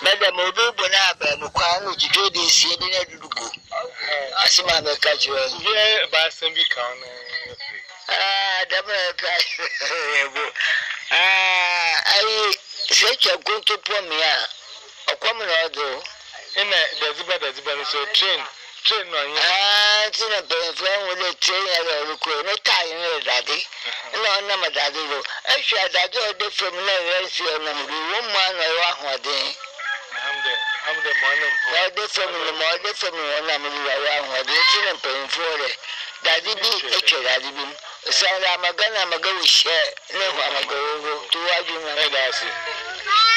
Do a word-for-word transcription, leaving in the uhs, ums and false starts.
Madam Obo na ba mu kwa no jito de sie de na dudugo. Asima me ka jwe. Yeah, ba sem bi ka no. Ah, da me ka. Ah, ai se che gonto po mi a. Okwam na odo. Ina da ziba da ziba so train. Train no yin. Ah, tina be flan wo le train ya lo ko no tai ni dade. No na ma dade ro. E hwa dade o de from na rensi na mu wo ma na wa hoden. I'm the I'm the morning. Why they from the morning from the one I'm around the and paying for it. Daddy be a daddy beam. So I'm a gun, I'm a go share. No, I'm a go to what you know.